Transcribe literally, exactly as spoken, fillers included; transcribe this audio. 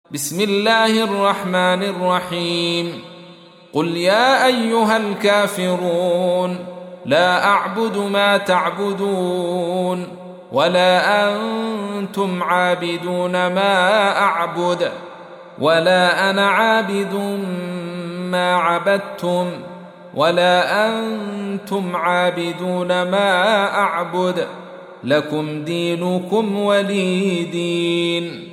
بسم الله الرحمن الرحيم قل يا أيها الكافرون لا أعبد ما تعبدون ولا أنتم عابدون ما أعبد ولا أنا عابد ما عبدتم ولا أنتم عابدون ما أعبد لكم دينكم ولي دين.